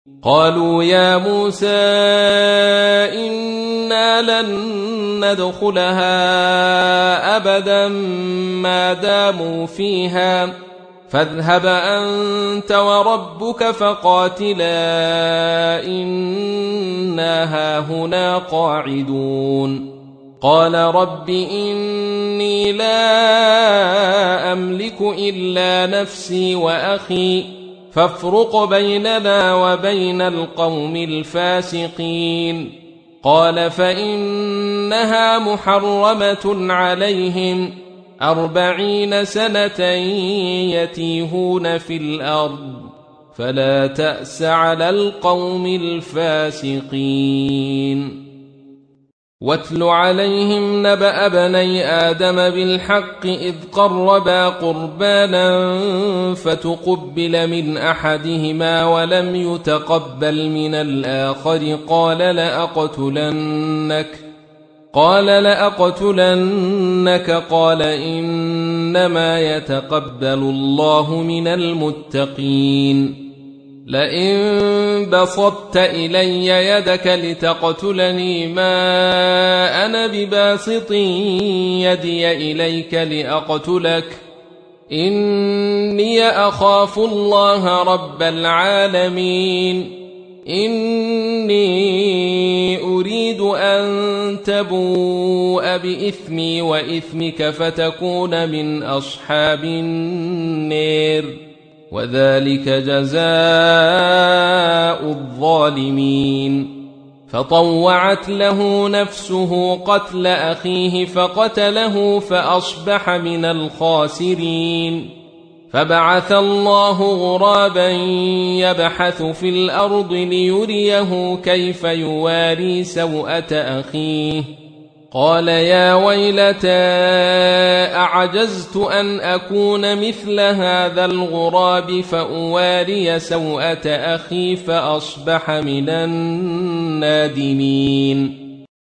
قالوا يا موسى إنا لن ندخلها أبدا ما داموا فيها فاذهب أنت وربك فقاتلا إنا هاهنا قاعدون قال رب إني لا أملك إلا نفسي وأخي فافرق بيننا وبين القوم الفاسقين قال فإنها محرمة عليهم 40 سنة يتيهون في الأرض فلا تأس على القوم الفاسقين واتل عليهم نبأ بني آدم بالحق إذ قربا قربانا فتقبل من أحدهما ولم يتقبل من الآخر قال لأقتلنك قال إنما يتقبل الله من المتقين لئن بسطت إلي يدك لتقتلني ما أنا بباسط يدي إليك لأقتلك إني أخاف الله رب العالمين إني أريد أن تبوء بإثمي وإثمك فتكون من أصحاب النار وذلك جزاء الظالمين فطوعت له نفسه قتل أخيه فقتله فأصبح من الخاسرين فبعث الله غرابا يبحث في الأرض ليريه كيف يواري سوءة أخيه قال يا ويلتى أعجزت أن أكون مثل هذا الغراب فأواري سوءة أخي فأصبح من النادمين